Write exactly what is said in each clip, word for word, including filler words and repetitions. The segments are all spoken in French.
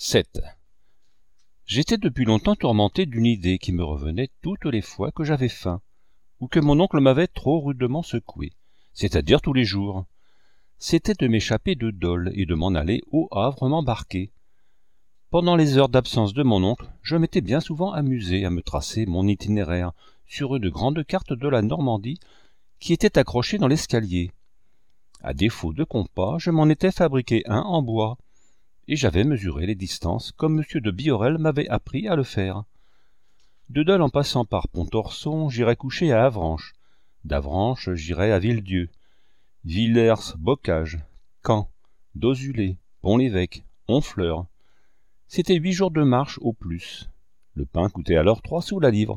sept. J'étais depuis longtemps tourmenté d'une idée qui me revenait toutes les fois que j'avais faim, ou que mon oncle m'avait trop rudement secoué, c'est-à-dire tous les jours. C'était de m'échapper de Dole et de m'en aller au Havre m'embarquer. Pendant les heures d'absence de mon oncle, je m'étais bien souvent amusé à me tracer mon itinéraire sur une grande carte de la Normandie qui était accrochée dans l'escalier. À défaut de compas, je m'en étais fabriqué un en bois, et j'avais mesuré les distances comme M. de Biorel m'avait appris à le faire. De Dole en passant par Pontorson, j'irais coucher à Avranches. D'Avranches, j'irais à Villedieu. Villers, Bocage, Caen, Dozulé, Pont-l'Évêque, Honfleur. C'était huit jours de marche au plus. Le pain coûtait alors trois sous la livre.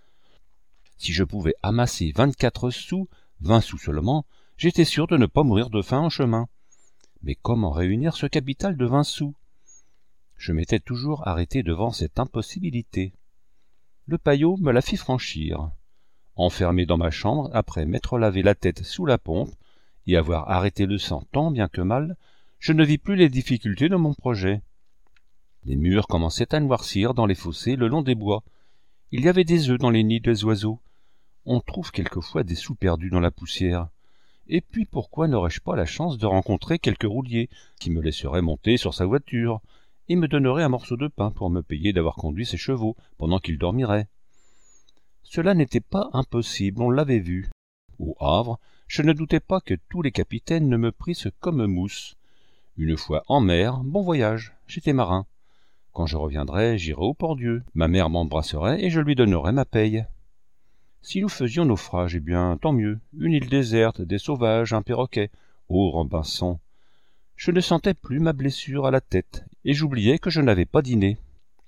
Si je pouvais amasser vingt-quatre sous, vingt sous seulement, j'étais sûr de ne pas mourir de faim en chemin. Mais comment réunir ce capital de vingt sous? Je m'étais toujours arrêté devant cette impossibilité. Le paillot me la fit franchir. Enfermé dans ma chambre, après m'être lavé la tête sous la pompe, et avoir arrêté le sang tant bien que mal, je ne vis plus les difficultés de mon projet. Les murs commençaient à noircir dans les fossés le long des bois. Il y avait des œufs dans les nids des oiseaux. On trouve quelquefois des sous perdus dans la poussière. Et puis pourquoi n'aurais-je pas la chance de rencontrer quelque roulier qui me laisserait monter sur sa voiture et me donnerait un morceau de pain pour me payer d'avoir conduit ses chevaux pendant qu'ils dormiraient? Cela n'était pas impossible, on l'avait vu. Au Havre, je ne doutais pas que tous les capitaines ne me prissent comme mousse. Une fois en mer, bon voyage, j'étais marin. Quand je reviendrai, j'irai au Port-Dieu. Ma mère m'embrasserait et je lui donnerai ma paye. Si nous faisions naufrage, eh bien, tant mieux. Une île déserte, des sauvages, un perroquet. Oh, Robinson! Je ne sentais plus ma blessure à la tête, et j'oubliais que je n'avais pas dîné.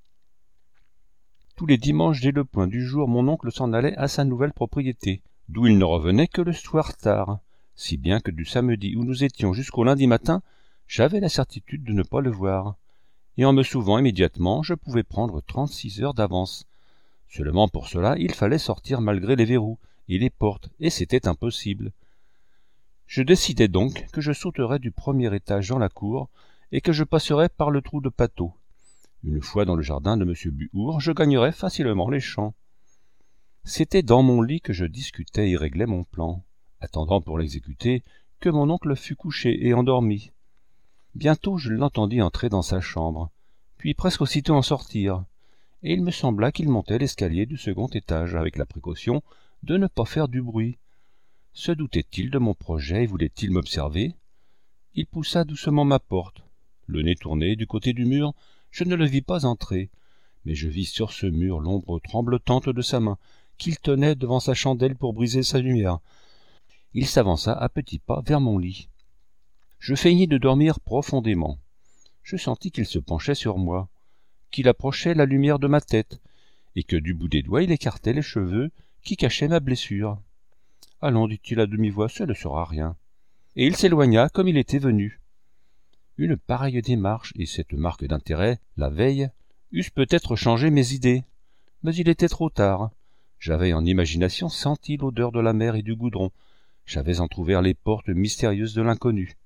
Tous les dimanches, dès le point du jour, mon oncle s'en allait à sa nouvelle propriété, d'où il ne revenait que le soir tard, si bien que du samedi où nous étions jusqu'au lundi matin, j'avais la certitude de ne pas le voir. Et en me sauvant immédiatement, je pouvais prendre trente-six heures d'avance. Seulement pour cela, il fallait sortir malgré les verrous et les portes, et c'était impossible. Je décidai donc que je sauterais du premier étage dans la cour et que je passerais par le trou de Pateau. Une fois dans le jardin de M. Buhour, je gagnerais facilement les champs. C'était dans mon lit que je discutais et réglais mon plan, attendant pour l'exécuter que mon oncle fût couché et endormi. Bientôt je l'entendis entrer dans sa chambre, puis presque aussitôt en sortir, et il me sembla qu'il montait l'escalier du second étage avec la précaution de ne pas faire du bruit. Se doutait-il de mon projet et voulait-il m'observer? Il poussa doucement ma porte. Le nez tourné du côté du mur, je ne le vis pas entrer, mais je vis sur ce mur l'ombre tremblotante de sa main, qu'il tenait devant sa chandelle pour briser sa lumière. Il s'avança à petits pas vers mon lit. Je feignis de dormir profondément. Je sentis qu'il se penchait sur moi, qu'il approchait la lumière de ma tête, et que du bout des doigts il écartait les cheveux qui cachaient ma blessure. « Allons, dit-il à demi-voix, ce ne sera rien. » Et il s'éloigna comme il était venu. Une pareille démarche et cette marque d'intérêt, la veille, eussent peut-être changé mes idées. Mais il était trop tard. J'avais en imagination senti l'odeur de la mer et du goudron. J'avais entr'ouvert les portes mystérieuses de l'inconnu.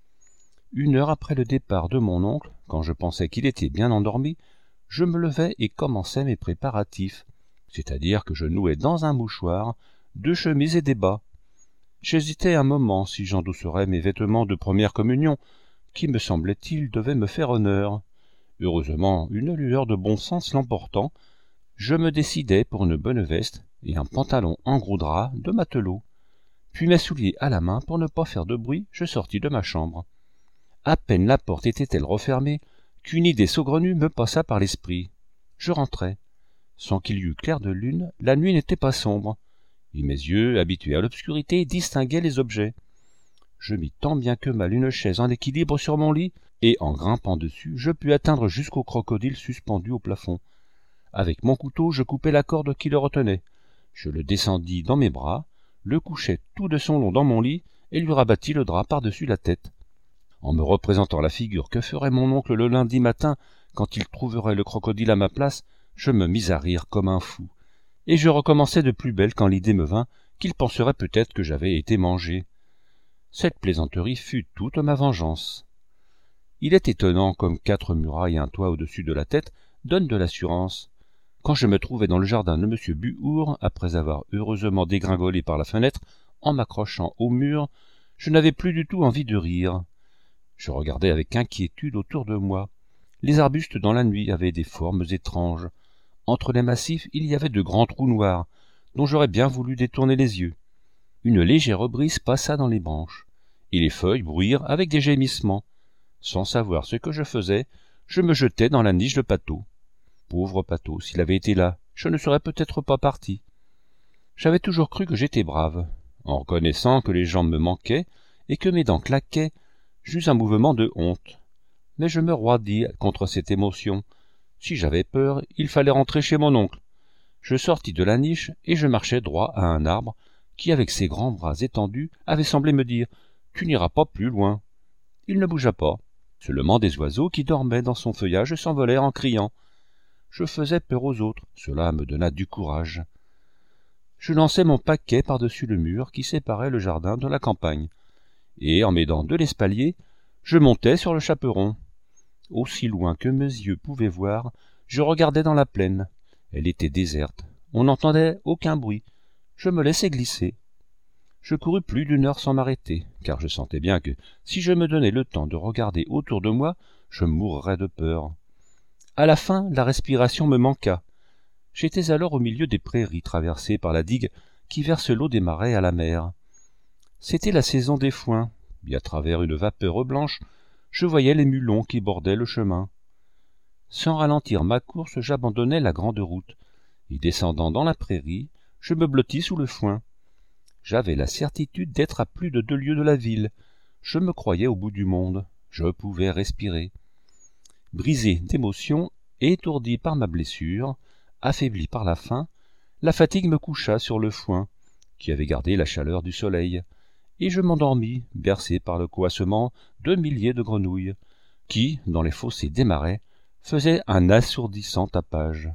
Une heure après le départ de mon oncle, quand je pensais qu'il était bien endormi, je me levai et commençai mes préparatifs, c'est-à-dire que je nouais dans un mouchoir deux chemises et des bas. J'hésitais un moment si j'endosserais mes vêtements de première communion, qui, me semblait-il, devaient me faire honneur. Heureusement, une lueur de bon sens l'emportant, je me décidai pour une bonne veste et un pantalon en gros drap de matelot. Puis mes souliers à la main, pour ne pas faire de bruit, je sortis de ma chambre. À peine la porte était-elle refermée, qu'une idée saugrenue me passa par l'esprit. Je rentrai. Sans qu'il y eût clair de lune, la nuit n'était pas sombre, et mes yeux, habitués à l'obscurité, distinguaient les objets. Je mis tant bien que mal une chaise en équilibre sur mon lit, et en grimpant dessus, je pus atteindre jusqu'au crocodile suspendu au plafond. Avec mon couteau, je coupai la corde qui le retenait. Je le descendis dans mes bras, le couchai tout de son long dans mon lit, et lui rabattis le drap par-dessus la tête. En me représentant la figure que ferait mon oncle le lundi matin, quand il trouverait le crocodile à ma place, je me mis à rire comme un fou, et je recommençai de plus belle quand l'idée me vint qu'il penserait peut-être que j'avais été mangé. Cette plaisanterie fut toute ma vengeance. Il est étonnant comme quatre murailles et un toit au-dessus de la tête donnent de l'assurance. Quand je me trouvais dans le jardin de M. Buhour, après avoir heureusement dégringolé par la fenêtre, en m'accrochant au mur, je n'avais plus du tout envie de rire. Je regardais avec inquiétude autour de moi. Les arbustes dans la nuit avaient des formes étranges. Entre les massifs, il y avait de grands trous noirs, dont j'aurais bien voulu détourner les yeux. Une légère brise passa dans les branches, et les feuilles bruirent avec des gémissements. Sans savoir ce que je faisais, je me jetai dans la niche de Pato. Pauvre Pato, s'il avait été là, je ne serais peut-être pas parti. J'avais toujours cru que j'étais brave. En reconnaissant que les jambes me manquaient et que mes dents claquaient, j'eus un mouvement de honte. Mais je me roidis contre cette émotion. Si j'avais peur, il fallait rentrer chez mon oncle. Je sortis de la niche et je marchai droit à un arbre qui, avec ses grands bras étendus, avait semblé me dire « Tu n'iras pas plus loin ». Il ne bougea pas. Seulement des oiseaux qui dormaient dans son feuillage s'envolèrent en criant. Je faisais peur aux autres, cela me donna du courage. Je lançai mon paquet par-dessus le mur qui séparait le jardin de la campagne, et en m'aidant de l'espalier, je montai sur le chaperon. Aussi loin que mes yeux pouvaient voir, je regardais dans la plaine. Elle était déserte, on n'entendait aucun bruit. Je me laissai glisser. Je courus plus d'une heure sans m'arrêter, car je sentais bien que, si je me donnais le temps de regarder autour de moi, je mourrais de peur. À la fin, la respiration me manqua. J'étais alors au milieu des prairies traversées par la digue qui verse l'eau des marais à la mer. C'était la saison des foins, et à travers une vapeur blanche, je voyais les mulons qui bordaient le chemin. Sans ralentir ma course, j'abandonnai la grande route, et descendant dans la prairie, je me blottis sous le foin. J'avais la certitude d'être à plus de deux lieues de la ville. Je me croyais au bout du monde. Je pouvais respirer. Brisé d'émotion, étourdi par ma blessure, affaibli par la faim, la fatigue me coucha sur le foin, qui avait gardé la chaleur du soleil, et je m'endormis, bercé par le coassement de milliers de grenouilles, qui, dans les fossés des marais, faisaient un assourdissant tapage.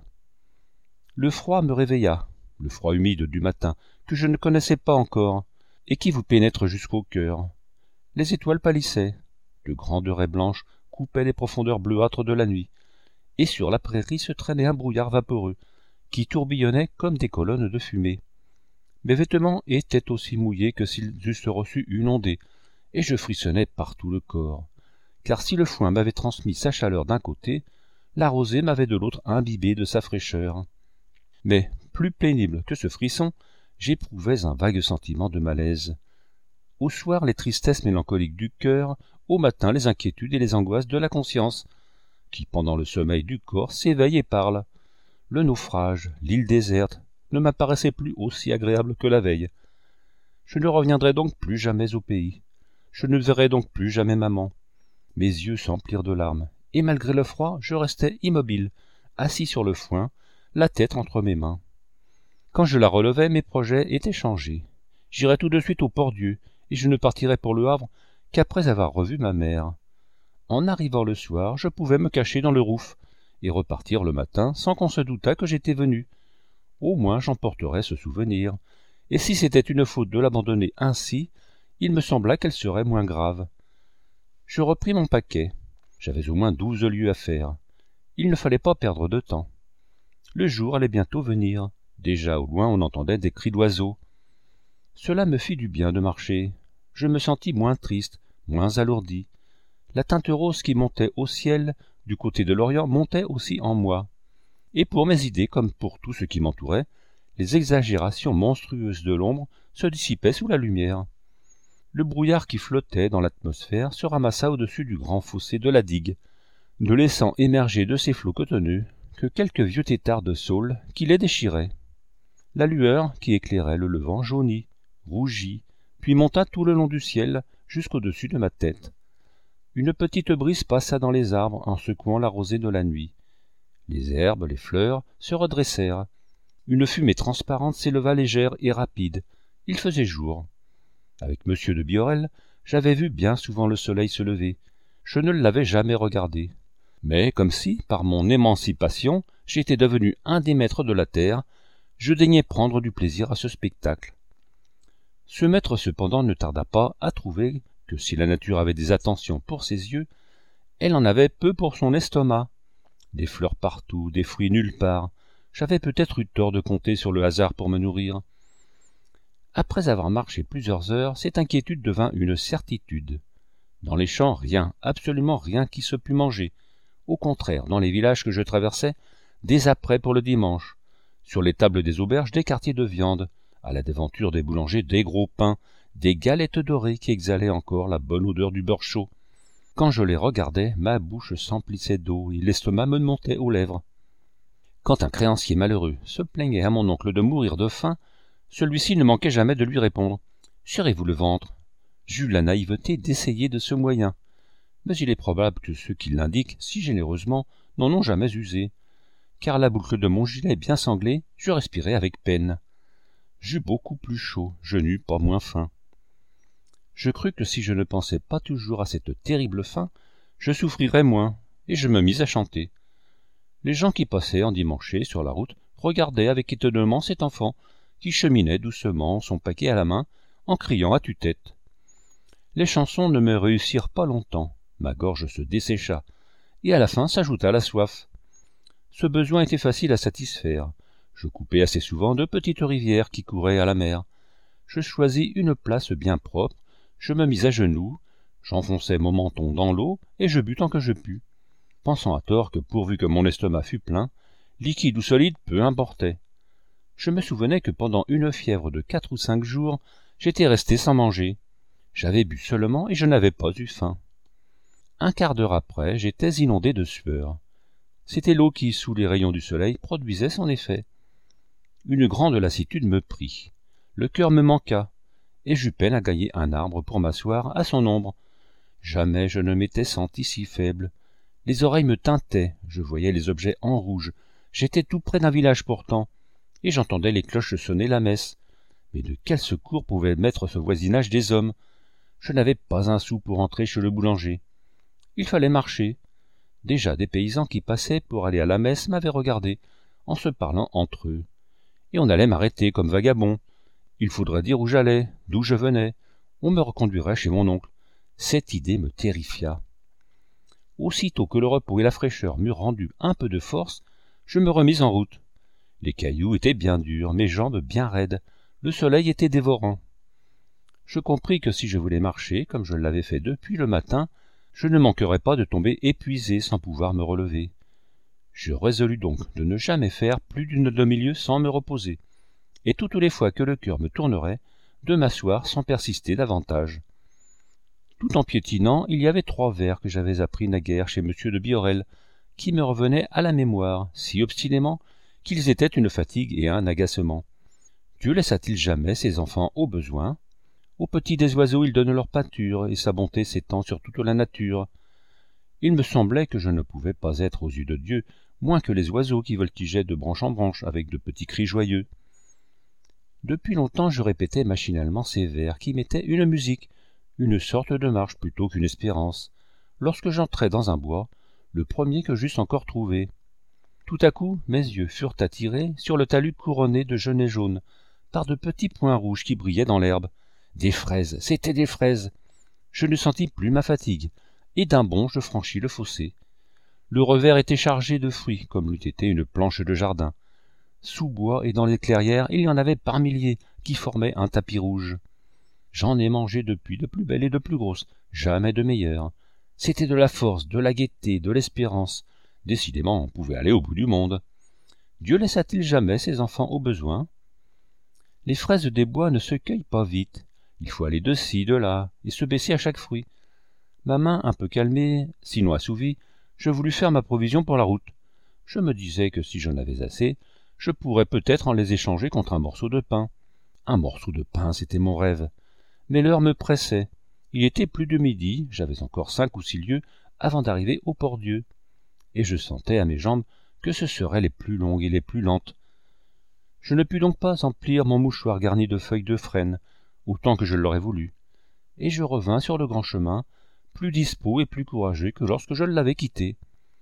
Le froid me réveilla, le froid humide du matin, que je ne connaissais pas encore, et qui vous pénètre jusqu'au cœur. Les étoiles pâlissaient, de grandes raies blanches coupaient les profondeurs bleuâtres de la nuit, et sur la prairie se traînait un brouillard vaporeux, qui tourbillonnait comme des colonnes de fumée. Mes vêtements étaient aussi mouillés que s'ils eussent reçu une ondée, et je frissonnais par tout le corps, car si le foin m'avait transmis sa chaleur d'un côté, la rosée m'avait de l'autre imbibé de sa fraîcheur. Mais, plus pénible que ce frisson, j'éprouvais un vague sentiment de malaise. Au soir, les tristesses mélancoliques du cœur, au matin, les inquiétudes et les angoisses de la conscience, qui, pendant le sommeil du corps, s'éveille et parle. Le naufrage, l'île déserte, ne m'apparaissait plus aussi agréable que la veille. Je ne reviendrai donc plus jamais au pays. Je ne verrai donc plus jamais maman. Mes yeux s'emplirent de larmes, et malgré le froid, je restai immobile, assis sur le foin, la tête entre mes mains. Quand je la relevai, mes projets étaient changés. J'irai tout de suite au Port-Dieu, et je ne partirai pour le Havre qu'après avoir revu ma mère. En arrivant le soir, je pouvais me cacher dans le rouf, et repartir le matin sans qu'on se doutât que j'étais venu. Au moins j'emporterais ce souvenir, et si c'était une faute de l'abandonner ainsi, il me sembla qu'elle serait moins grave. Je repris mon paquet. J'avais au moins douze lieues à faire. Il ne fallait pas perdre de temps. Le jour allait bientôt venir. Déjà au loin on entendait des cris d'oiseaux. Cela me fit du bien de marcher. Je me sentis moins triste, moins alourdi. La teinte rose qui montait au ciel du côté de l'Orient montait aussi en moi. Et pour mes idées, comme pour tout ce qui m'entourait, les exagérations monstrueuses de l'ombre se dissipaient sous la lumière. Le brouillard qui flottait dans l'atmosphère se ramassa au-dessus du grand fossé de la digue, ne laissant émerger de ses flots cotonneux que quelques vieux têtards de saule qui les déchiraient. La lueur qui éclairait le levant jaunit, rougit, puis monta tout le long du ciel jusqu'au-dessus de ma tête. Une petite brise passa dans les arbres en secouant la rosée de la nuit. Les herbes, les fleurs se redressèrent. Une fumée transparente s'éleva légère et rapide. Il faisait jour. Avec monsieur de Biorel, j'avais vu bien souvent le soleil se lever. Je ne l'avais jamais regardé. Mais comme si, par mon émancipation, j'étais devenu un des maîtres de la terre, je daignais prendre du plaisir à ce spectacle. Ce maître cependant ne tarda pas à trouver que si la nature avait des attentions pour ses yeux, Elle en avait peu pour son estomac. Des fleurs partout, des fruits nulle part. J'avais peut-être eu tort de compter sur le hasard pour me nourrir. Après avoir marché plusieurs heures, cette inquiétude devint une certitude. Dans les champs, rien, absolument rien qui se pût manger. Au contraire, dans les villages que je traversais, des apprêts pour le dimanche. Sur les tables des auberges, des quartiers de viande. À la devanture des boulangers, des gros pains, des galettes dorées qui exhalaient encore la bonne odeur du beurre chaud. Quand je les regardais, ma bouche s'emplissait d'eau et l'estomac me montait aux lèvres. Quand un créancier malheureux se plaignait à mon oncle de mourir de faim, celui-ci ne manquait jamais de lui répondre « Serrez-vous le ventre ?» J'eus la naïveté d'essayer de ce moyen. Mais il est probable que ceux qui l'indiquent si généreusement n'en ont jamais usé, car la boucle de mon gilet bien sanglée, je respirais avec peine. J'eus beaucoup plus chaud, je n'eus pas moins faim. Je crus que si je ne pensais pas toujours à cette terrible faim, je souffrirais moins, et je me mis à chanter. Les gens qui passaient endimanchés sur la route regardaient avec étonnement cet enfant qui cheminait doucement, son paquet à la main, en criant à tue-tête. Les chansons ne me réussirent pas longtemps, ma gorge se dessécha, et à la fin s'ajouta la soif. Ce besoin était facile à satisfaire. Je coupais assez souvent de petites rivières qui couraient à la mer. Je choisis une place bien propre, je me mis à genoux, j'enfonçai mon menton dans l'eau, et je bus tant que je pus, pensant à tort que pourvu que mon estomac fût plein, liquide ou solide, peu importait. Je me souvenais que pendant une fièvre de quatre ou cinq jours, j'étais resté sans manger. J'avais bu seulement et je n'avais pas eu faim. Un quart d'heure après, j'étais inondé de sueur. C'était l'eau qui, sous les rayons du soleil, produisait son effet. Une grande lassitude me prit. Le cœur me manqua, et j'eus peine à gagner un arbre pour m'asseoir à son ombre. Jamais je ne m'étais senti si faible. Les oreilles me tintaient, je voyais les objets en rouge. J'étais tout près d'un village pourtant, et j'entendais les cloches sonner la messe. Mais de quel secours pouvait m'être ce voisinage des hommes? Je n'avais pas un sou pour entrer chez le boulanger. Il fallait marcher. Déjà des paysans qui passaient pour aller à la messe m'avaient regardé, en se parlant entre eux. Et on allait m'arrêter comme vagabond. Il faudrait dire où j'allais, d'où je venais. On me reconduirait chez mon oncle. Cette idée me terrifia. Aussitôt que le repos et la fraîcheur m'eurent rendu un peu de force, je me remis en route. Les cailloux étaient bien durs, mes jambes bien raides, le soleil était dévorant. Je compris que si je voulais marcher, comme je l'avais fait depuis le matin, je ne manquerais pas de tomber épuisé sans pouvoir me relever. Je résolus donc de ne jamais faire plus d'une demi-lieue sans me reposer, et toutes les fois que le cœur me tournerait, de m'asseoir sans persister davantage. Tout en piétinant, il y avait trois vers que j'avais appris naguère chez monsieur de Biorel, qui me revenaient à la mémoire, si obstinément, qu'ils étaient une fatigue et un agacement. Dieu laissa-t-il jamais ses enfants au besoin? Aux petits des oiseaux il donne leur pâture, et sa bonté s'étend sur toute la nature. Il me semblait que je ne pouvais pas être aux yeux de Dieu moins que les oiseaux qui voltigeaient de branche en branche avec de petits cris joyeux. Depuis longtemps je répétais machinalement ces vers qui m'étaient une musique, une sorte de marche plutôt qu'une espérance, lorsque j'entrai dans un bois, le premier que j'eusse encore trouvé. Tout à coup, mes yeux furent attirés sur le talus couronné de genêts jaunes, par de petits points rouges qui brillaient dans l'herbe. Des fraises, c'étaient des fraises. Je ne sentis plus ma fatigue, et d'un bond je franchis le fossé. Le revers était chargé de fruits, comme l'eût été une planche de jardin. Sous bois et dans les clairières, il y en avait par milliers qui formaient un tapis rouge. J'en ai mangé depuis de plus belles et de plus grosses, jamais de meilleures. C'était de la force, de la gaieté, de l'espérance. Décidément, on pouvait aller au bout du monde. Dieu laissa-t-il jamais ses enfants au besoin? Les fraises des bois ne se cueillent pas vite. Il faut aller de ci, de là, et se baisser à chaque fruit. Ma main un peu calmée, sinon assouvie, je voulus faire ma provision pour la route. Je me disais que si j'en avais assez, je pourrais peut-être en les échanger contre un morceau de pain. Un morceau de pain, c'était mon rêve. Mais l'heure me pressait. Il était plus de midi, j'avais encore cinq ou six lieues avant d'arriver au Port-Dieu. Et je sentais à mes jambes que ce seraient les plus longues et les plus lentes. Je ne pus donc pas emplir mon mouchoir garni de feuilles de frêne, autant que je l'aurais voulu, et je revins sur le grand chemin, plus dispos et plus courageux que lorsque je l'avais quitté.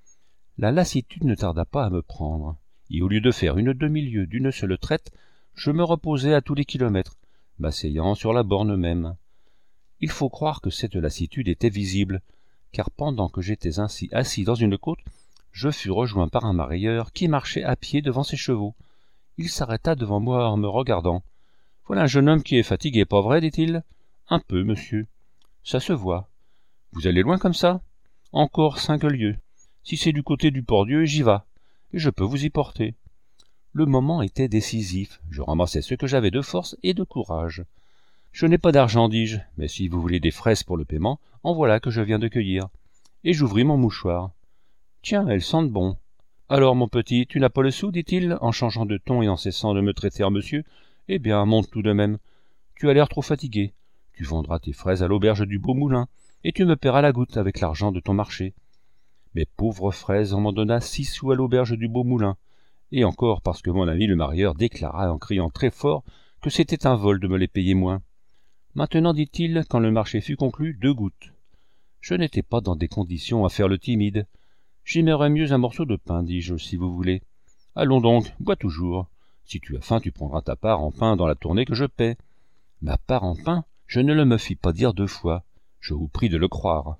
La lassitude ne tarda pas à me prendre, et au lieu de faire une demi-lieue d'une seule traite, je me reposais à tous les kilomètres, m'asseyant sur la borne même. Il faut croire que cette lassitude était visible, car pendant que j'étais ainsi assis dans une côte, je fus rejoint par un marailleur qui marchait à pied devant ses chevaux. Il s'arrêta devant moi en me regardant. « Voilà un jeune homme qui est fatigué, pas vrai, dit-il. »« Un peu, monsieur. »« Ça se voit. Vous allez loin comme ça ?»« Encore cinq lieues. Si c'est du côté du Port-Dieu, j'y vas, et je peux vous y porter. » Le moment était décisif. Je ramassai ce que j'avais de force et de courage. « Je n'ai pas d'argent, dis-je, mais si vous voulez des fraises pour le paiement, en voilà que je viens de cueillir. » Et j'ouvris mon mouchoir. « Tiens, elles sentent bon. »« Alors, mon petit, tu n'as pas le sou, dit-il, en changeant de ton et en cessant de me traiter en monsieur. Eh bien, monte tout de même. Tu as l'air trop fatigué. Tu vendras tes fraises à l'auberge du Beau Moulin, et tu me paieras la goutte avec l'argent de ton marché. » Mes pauvres fraises, on m'en donna six sous à l'auberge du Beau Moulin, et encore parce que mon ami le marieur déclara en criant très fort que c'était un vol de me les payer moins. Maintenant, dit-il, quand le marché fut conclu, deux gouttes. Je n'étais pas dans des conditions à faire le timide. J'aimerais mieux un morceau de pain, dis-je, si vous voulez. Allons donc, bois toujours. Si tu as faim, tu prendras ta part en pain dans la tournée que je paie. Ma part en pain, je ne le me fis pas dire deux fois. Je vous prie de le croire.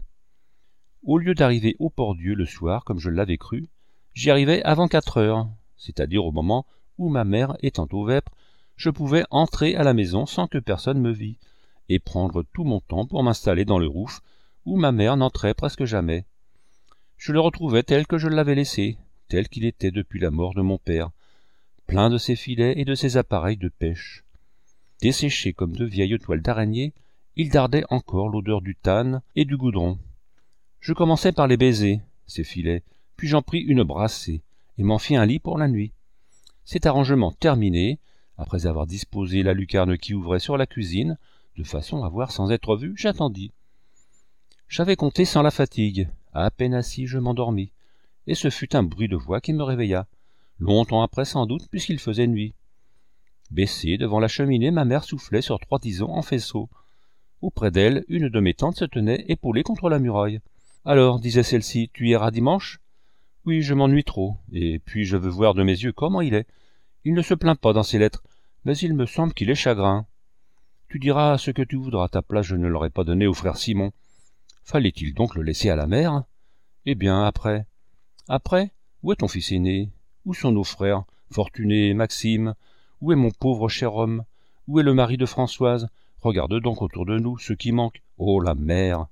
Au lieu d'arriver au Port-Dieu le soir, comme je l'avais cru, j'y arrivai avant quatre heures, c'est-à-dire au moment où ma mère étant aux vêpres, je pouvais entrer à la maison sans que personne me vît, et prendre tout mon temps pour m'installer dans le rouf, où ma mère n'entrait presque jamais. Je le retrouvai tel que je l'avais laissé, tel qu'il était depuis la mort de mon père, plein de ses filets et de ses appareils de pêche. Desséchés comme de vieilles toiles d'araignée, il dardait encore l'odeur du tanne et du goudron. Je commençai par les baiser, ces filets, puis j'en pris une brassée, et m'en fis un lit pour la nuit. Cet arrangement terminé, après avoir disposé la lucarne qui ouvrait sur la cuisine, de façon à voir sans être vu, j'attendis. J'avais compté sans la fatigue. À peine assis, je m'endormis, et ce fut un bruit de voix qui me réveilla, longtemps après sans doute, puisqu'il faisait nuit. Baissée devant la cheminée, ma mère soufflait sur trois tisons en faisceau. Auprès d'elle, une de mes tantes se tenait épaulée contre la muraille. « Alors, disait celle-ci, tu iras dimanche ?»« Oui, je m'ennuie trop, et puis je veux voir de mes yeux comment il est. Il ne se plaint pas dans ses lettres, mais il me semble qu'il est chagrin. Tu diras ce que tu voudras, ta place je ne l'aurais pas donnée au frère Simon. Fallait-il donc le laisser à la mère? Eh bien, après. Après, où est ton fils aîné? Où sont nos frères, Fortuné et Maxime? Où est mon pauvre cher homme? Où est le mari de Françoise? Regarde donc autour de nous, ce qui manque. Oh, la mère!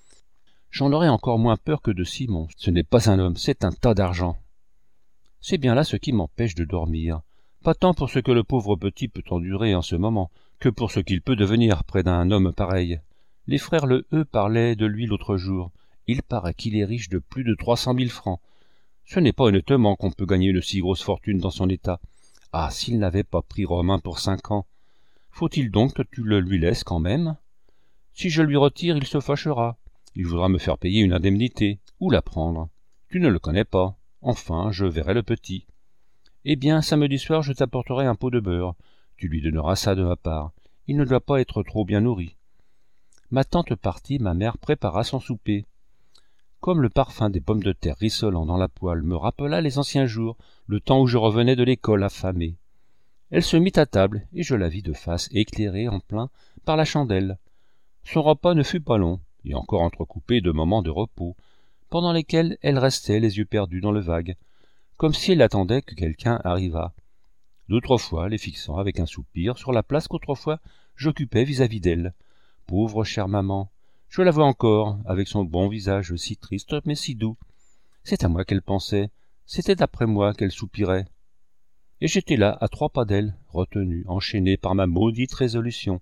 J'en aurais encore moins peur que de Simon. Ce n'est pas un homme, c'est un tas d'argent. C'est bien là ce qui m'empêche de dormir. Pas tant pour ce que le pauvre petit peut endurer en ce moment, que pour ce qu'il peut devenir près d'un homme pareil. Les frères Le E parlaient de lui l'autre jour. Il paraît qu'il est riche de plus de trois cent mille francs. Ce n'est pas honnêtement qu'on peut gagner une si grosse fortune dans son état. Ah, s'il n'avait pas pris Romain pour cinq ans. Faut-il donc que tu le lui laisses quand même? Si je lui retire, il se fâchera. Il voudra me faire payer une indemnité. Où la prendre? Tu ne le connais pas. Enfin, je verrai le petit. Eh bien, samedi soir, je t'apporterai un pot de beurre. Tu lui donneras ça de ma part. Il ne doit pas être trop bien nourri. Ma tante partie, ma mère prépara son souper. Comme le parfum des pommes de terre rissolant dans la poêle me rappela les anciens jours, le temps où je revenais de l'école affamé. Elle se mit à table, et je la vis de face, éclairée en plein par la chandelle. Son repas ne fut pas long, et encore entrecoupé de moments de repos, pendant lesquels elle restait les yeux perdus dans le vague, comme si elle attendait que quelqu'un arrivât. D'autres fois, les fixant avec un soupir sur la place qu'autrefois j'occupais vis-à-vis d'elle. Pauvre chère maman, je la vois encore, avec son bon visage si triste mais si doux. C'est à moi qu'elle pensait, c'était après moi qu'elle soupirait. Et j'étais là, à trois pas d'elle, retenu, enchaîné par ma maudite résolution.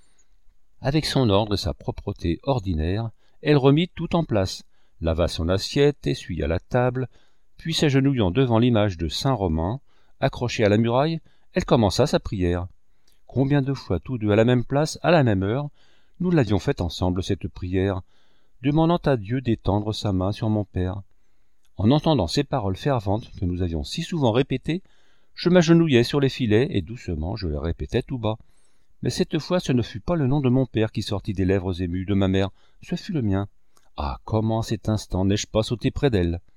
Avec son ordre et sa propreté ordinaire, elle remit tout en place, lava son assiette, essuya la table, puis s'agenouillant devant l'image de saint Romain, accrochée à la muraille, elle commença sa prière. Combien de fois tous deux à la même place, à la même heure, nous l'avions faite ensemble, cette prière, demandant à Dieu d'étendre sa main sur mon père. En entendant ces paroles ferventes que nous avions si souvent répétées, je m'agenouillais sur les filets et doucement je les répétais tout bas. Mais cette fois ce ne fut pas le nom de mon père qui sortit des lèvres émues de ma mère, ce fut le mien. Ah, comment à cet instant n'ai-je pas sauté près d'elle?